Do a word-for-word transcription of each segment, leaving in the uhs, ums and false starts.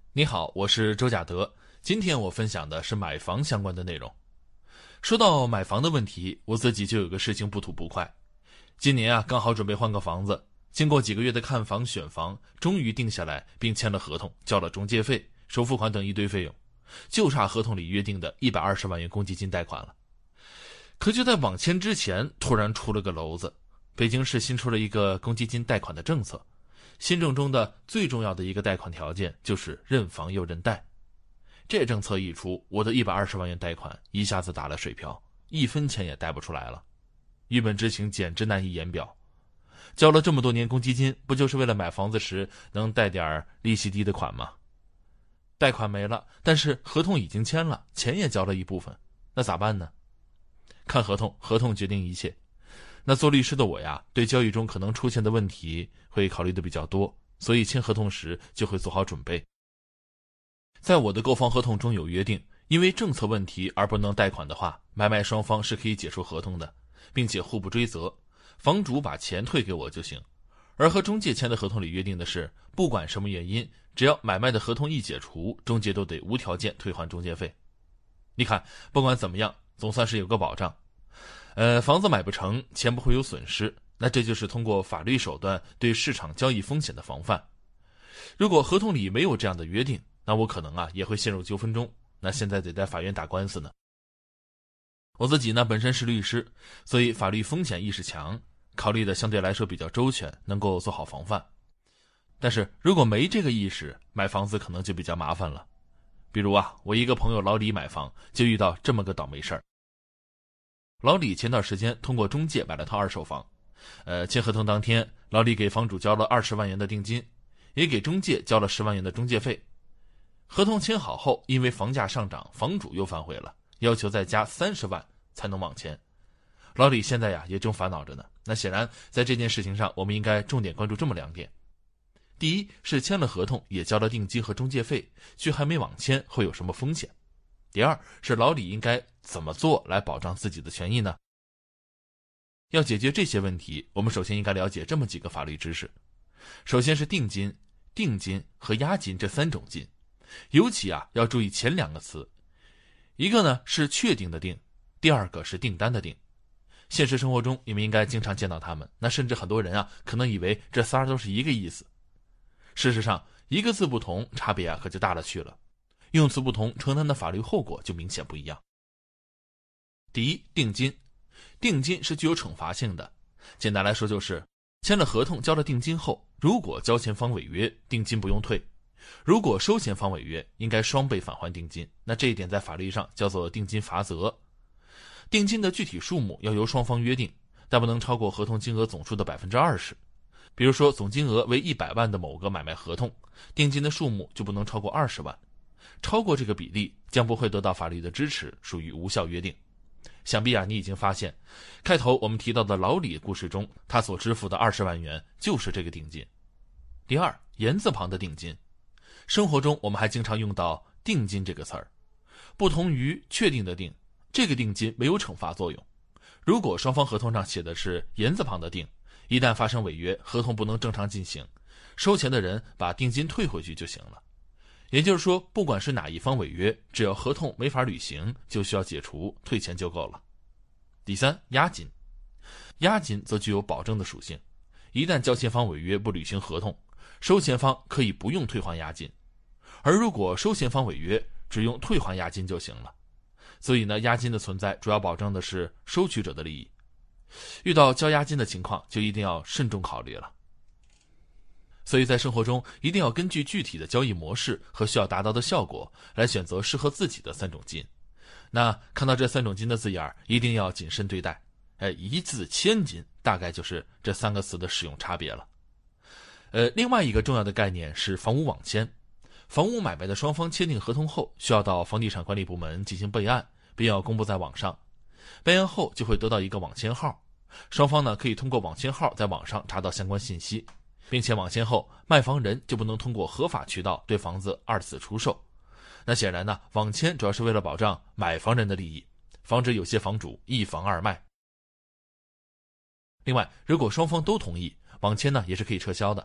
你好，我是周甲德。今天我分享的是买房相关的内容。说到买房的问题，我自己就有个事情不吐不快。今年啊，刚好准备换个房子，经过几个月的看房选房，终于定下来并签了合同，交了中介费、首付款等一堆费用，就差合同里约定的一百二十万元公积金贷款了。可就在网签之前，突然出了个篓子。北京市新出了一个公积金贷款的政策，新政中的最重要的一个贷款条件就是认房又认贷。这政策一出，我的一百二十万元贷款一下子打了水漂，一分钱也贷不出来了。郁闷之情简直难以言表。交了这么多年公积金，不就是为了买房子时能贷点利息低的款吗？贷款没了，但是合同已经签了，钱也交了一部分，那咋办呢？看合同，合同决定一切。那做律师的我呀，对交易中可能出现的问题会考虑的比较多，所以签合同时就会做好准备。在我的购房合同中有约定，因为政策问题而不能贷款的话，买卖双方是可以解除合同的，并且互不追责，房主把钱退给我就行。而和中介签的合同里约定的是，不管什么原因，只要买卖的合同一解除，中介都得无条件退还中介费。你看，不管怎么样，总算是有个保障。呃，房子买不成，钱不会有损失，那这就是通过法律手段对市场交易风险的防范。如果合同里没有这样的约定，那我可能啊也会陷入纠纷中，那现在得在法院打官司呢。我自己呢本身是律师，所以法律风险意识强，考虑的相对来说比较周全，能够做好防范。但是如果没这个意识，买房子可能就比较麻烦了。比如啊，我一个朋友老李买房就遇到这么个倒霉事儿。老李前段时间通过中介买了套二手房，呃，签合同当天，老李给房主交了二十万元的定金，也给中介交了十万元的中介费。合同签好后，因为房价上涨，房主又反悔了，要求再加三十万才能网签。老李现在呀也正烦恼着呢。那显然，在这件事情上，我们应该重点关注这么两点：第一是签了合同，也交了定金和中介费，却还没网签，会有什么风险？第二是老李应该怎么做来保障自己的权益呢？要解决这些问题，我们首先应该了解这么几个法律知识。首先是定金、定金和押金这三种金，尤其啊要注意前两个词，一个呢是确定的定，第二个是订单的订。现实生活中你们应该经常见到他们，那甚至很多人啊可能以为这仨都是一个意思。事实上，一个字不同，差别啊可就大了去了。用词不同，承担的法律后果就明显不一样。第一，定金。定金是具有惩罚性的，简单来说就是签了合同交了定金后，如果交钱方违约，定金不用退；如果收钱方违约，应该双倍返还定金。那这一点在法律上叫做定金罚则。定金的具体数目要由双方约定，但不能超过合同金额总数的 百分之二十。比如说总金额为一百万的某个买卖合同，定金的数目就不能超过二十万。超过这个比例将不会得到法律的支持，属于无效约定。想必啊你已经发现，开头我们提到的老李故事中，他所支付的二十万元就是这个定金。第二，言字旁的定金。生活中我们还经常用到定金这个词儿，不同于确定的定，这个定金没有惩罚作用。如果双方合同上写的是言字旁的定，一旦发生违约，合同不能正常进行，收钱的人把定金退回去就行了。也就是说，不管是哪一方违约，只要合同没法履行，就需要解除，退钱就够了。第三，押金。押金则具有保证的属性，一旦交钱方违约不履行合同，收钱方可以不用退还押金，而如果收钱方违约，只用退还押金就行了。所以呢，押金的存在主要保证的是收取者的利益。遇到交押金的情况，就一定要慎重考虑了。所以在生活中一定要根据具体的交易模式和需要达到的效果来选择适合自己的三种金。那看到这三种金的字眼，一定要谨慎对待。哎，一字千金，大概就是这三个词的使用差别了。呃，另外一个重要的概念是房屋网签。房屋买卖的双方签订合同后，需要到房地产管理部门进行备案，并要公布在网上。备案后就会得到一个网签号，双方呢可以通过网签号在网上查到相关信息。并且网签后，卖房人就不能通过合法渠道对房子二次出售。那显然呢，网签主要是为了保障买房人的利益，防止有些房主一房二卖。另外，如果双方都同意，网签呢也是可以撤销的。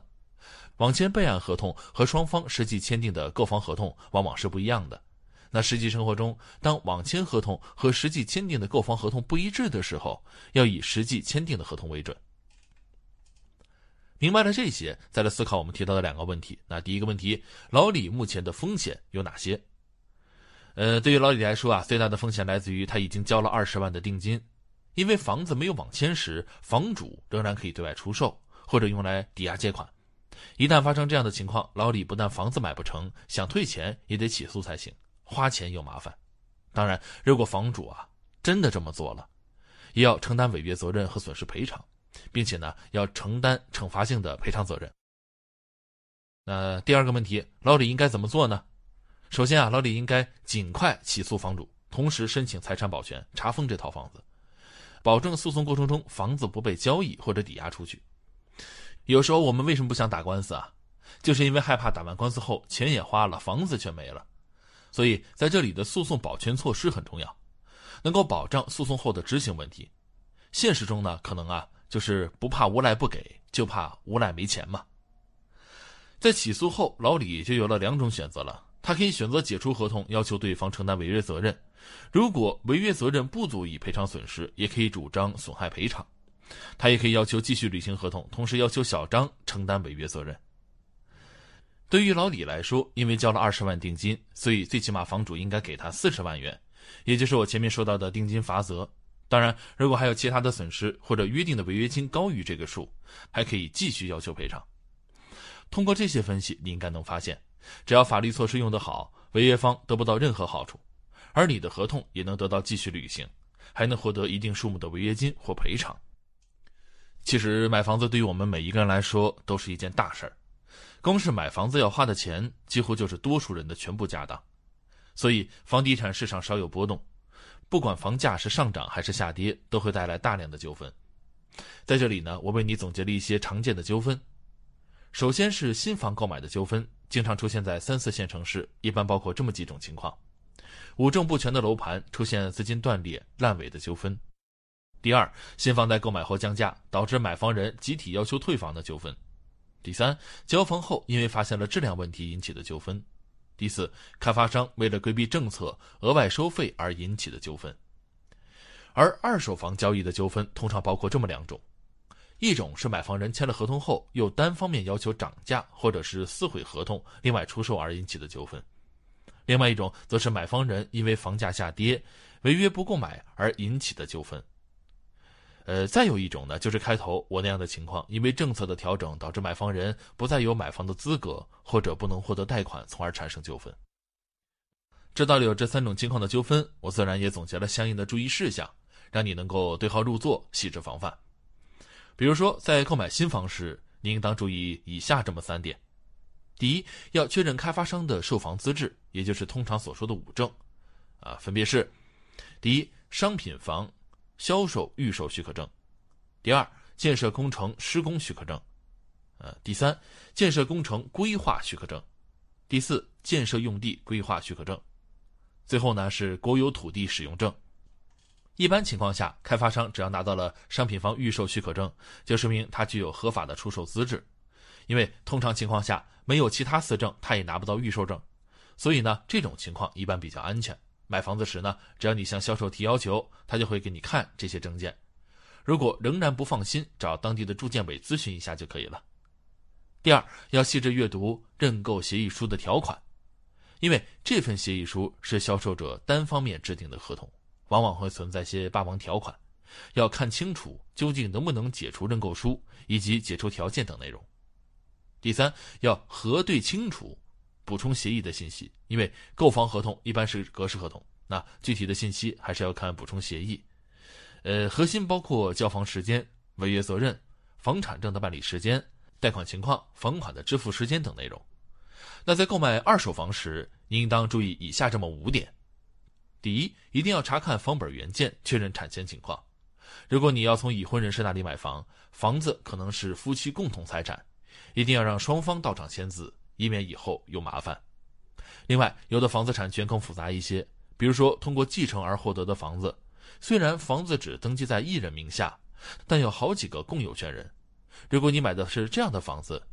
网签备案合同和双方实际签订的购房合同往往是不一样的。那实际生活中，当网签合同和实际签订的购房合同不一致的时候，要以实际签订的合同为准。明白了这些，再来思考我们提到的两个问题。那第一个问题，老李目前的风险有哪些？呃，对于老李来说啊，最大的风险来自于他已经交了二十万的定金，因为房子没有网签时，房主仍然可以对外出售或者用来抵押借款。一旦发生这样的情况，老李不但房子买不成，想退钱也得起诉才行，花钱又麻烦。当然，如果房主啊真的这么做了，也要承担违约责任和损失赔偿，并且呢要承担惩罚性的赔偿责任。那第二个问题，老李应该怎么做呢？首先啊，老李应该尽快起诉房主，同时申请财产保全，查封这套房子，保证诉讼过程中房子不被交易或者抵押出去。有时候我们为什么不想打官司啊？就是因为害怕打完官司后钱也花了，房子却没了。所以在这里的诉讼保全措施很重要，能够保障诉讼后的执行问题。现实中呢，可能啊就是不怕无赖不给，就怕无赖没钱嘛。在起诉后，老李就有了两种选择了。他可以选择解除合同，要求对方承担违约责任。如果违约责任不足以赔偿损失，也可以主张损害赔偿。他也可以要求继续履行合同，同时要求小张承担违约责任。对于老李来说，因为交了二十万定金，所以最起码房主应该给他四十万元，也就是我前面说到的定金罚则。当然，如果还有其他的损失或者约定的违约金高于这个数，还可以继续要求赔偿。通过这些分析，你应该能发现，只要法律措施用得好，违约方得不到任何好处，而你的合同也能得到继续履行，还能获得一定数目的违约金或赔偿。其实买房子对于我们每一个人来说都是一件大事儿，光是买房子要花的钱几乎就是多数人的全部家当。所以房地产市场稍有波动，不管房价是上涨还是下跌，都会带来大量的纠纷。在这里呢，我为你总结了一些常见的纠纷。首先是新房购买的纠纷，经常出现在三四线城市，一般包括这么几种情况：五证不全的楼盘出现资金断裂、烂尾的纠纷；第二，新房在购买后降价，导致买房人集体要求退房的纠纷；第三，交房后因为发现了质量问题引起的纠纷；第四，开发商为了规避政策额外收费而引起的纠纷。而二手房交易的纠纷通常包括这么两种：一种是买房人签了合同后又单方面要求涨价或者是撕毁合同另外出售而引起的纠纷；另外一种则是买房人因为房价下跌违约不购买而引起的纠纷。呃，再有一种呢，就是开头我那样的情况，因为政策的调整导致买房人不再有买房的资格，或者不能获得贷款，从而产生纠纷。知道了有这三种情况的纠纷，我自然也总结了相应的注意事项，让你能够对号入座，细致防范。比如说，在购买新房时，你应当注意以下这么三点：第一，要确认开发商的售房资质，也就是通常所说的五证，啊，分别是：第一，商品房销售预售许可证；第二，建设工程施工许可证；呃，第三，建设工程规划许可证；第四，建设用地规划许可证；最后呢是国有土地使用证。一般情况下，开发商只要拿到了商品房预售许可证，就说明他具有合法的出售资质。因为通常情况下没有其他四证，他也拿不到预售证，所以呢，这种情况一般比较安全。买房子时呢，只要你向销售提要求，他就会给你看这些证件。如果仍然不放心，找当地的住建委咨询一下就可以了。第二，要细致阅读认购协议书的条款，因为这份协议书是销售者单方面制定的合同，往往会存在些霸王条款，要看清楚究竟能不能解除认购书以及解除条件等内容。第三，要核对清楚补充协议的信息，因为购房合同一般是格式合同，那具体的信息还是要看补充协议。呃，核心包括交房时间、违约责任、房产证的办理时间、贷款情况、房款的支付时间等内容。那在购买二手房时，您应当注意以下这么五点：第一，一定要查看房本原件，确认产权情况。如果你要从已婚人士那里买房，房子可能是夫妻共同财产，一定要让双方到场签字，以免以后有麻烦。另外，有的房子产权更复杂一些，比如说通过继承而获得的房子，虽然房子只登记在一人名下，但有好几个共有权人。如果你买的是这样的房子，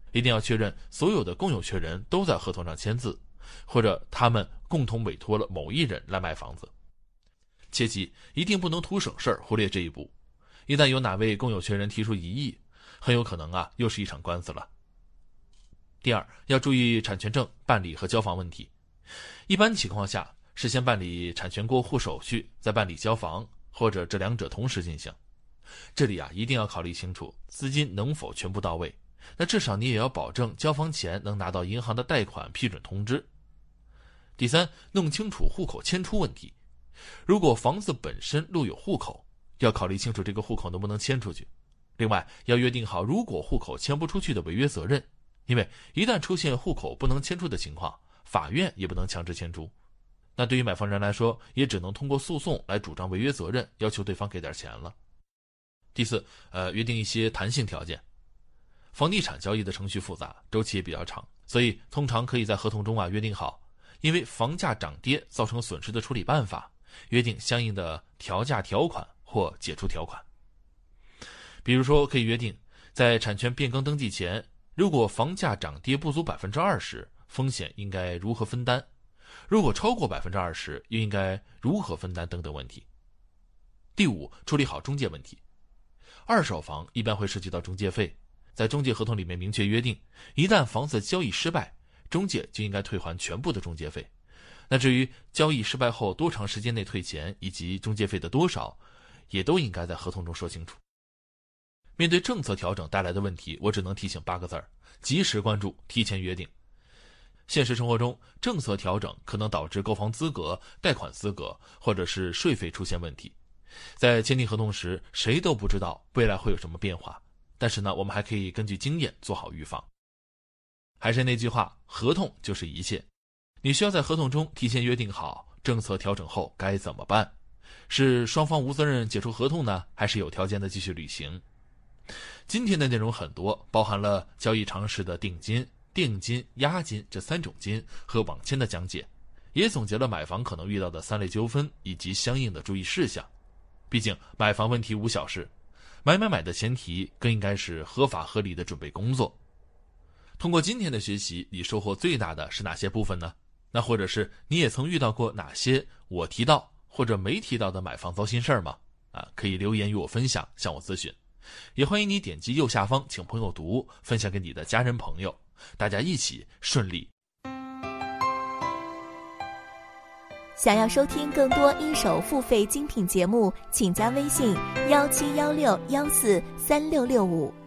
一定要确认所有的共有权人都在合同上签字，或者他们共同委托了某一人来卖房子。切记一定不能图省事儿忽略这一步，一旦有哪位共有权人提出异议，很有可能啊又是一场官司了。第二，要注意产权证办理和交房问题。一般情况下，事先办理产权过户手续，再办理交房，或者这两者同时进行。这里啊一定要考虑清楚资金能否全部到位，那至少你也要保证交房前能拿到银行的贷款批准通知。第三，弄清楚户口迁出问题。如果房子本身录有户口，要考虑清楚这个户口能不能迁出去。另外，要约定好如果户口迁不出去的违约责任，因为一旦出现户口不能迁出的情况，法院也不能强制迁出。那对于买房人来说，也只能通过诉讼来主张违约责任，要求对方给点钱了。第四，呃，约定一些弹性条件。房地产交易的程序复杂，周期也比较长，所以通常可以在合同中啊约定好，因为房价涨跌造成损失的处理办法，约定相应的调价条款或解除条款。比如说，可以约定在产权变更登记前，如果房价涨跌不足百分之二十，风险应该如何分担？如果超过百分之二十，又应该如何分担等等问题。第五，处理好中介问题。二手房一般会涉及到中介费，在中介合同里面明确约定，一旦房子交易失败，中介就应该退还全部的中介费。那至于交易失败后多长时间内退钱以及中介费的多少，也都应该在合同中说清楚。面对政策调整带来的问题，我只能提醒八个字儿：及时关注，提前约定。现实生活中，政策调整可能导致购房资格、贷款资格或者是税费出现问题。在签订合同时，谁都不知道未来会有什么变化，但是呢，我们还可以根据经验做好预防。还是那句话，合同就是一切。你需要在合同中提前约定好政策调整后该怎么办，是双方无责任解除合同呢，还是有条件的继续履行？今天的内容很多，包含了交易常识的定金、定金、押金这三种金和网签的讲解，也总结了买房可能遇到的三类纠纷以及相应的注意事项。毕竟买房问题无小事，买买买的前提更应该是合法合理的准备工作。通过今天的学习，你收获最大的是哪些部分呢？那或者是你也曾遇到过哪些我提到或者没提到的买房糟心事儿吗？啊，可以留言与我分享，向我咨询。也欢迎你点击右下方请朋友读，分享给你的家人朋友，大家一起顺利。 想要收听更多一手付费精品节目，请加微信幺七幺六幺四三六六五。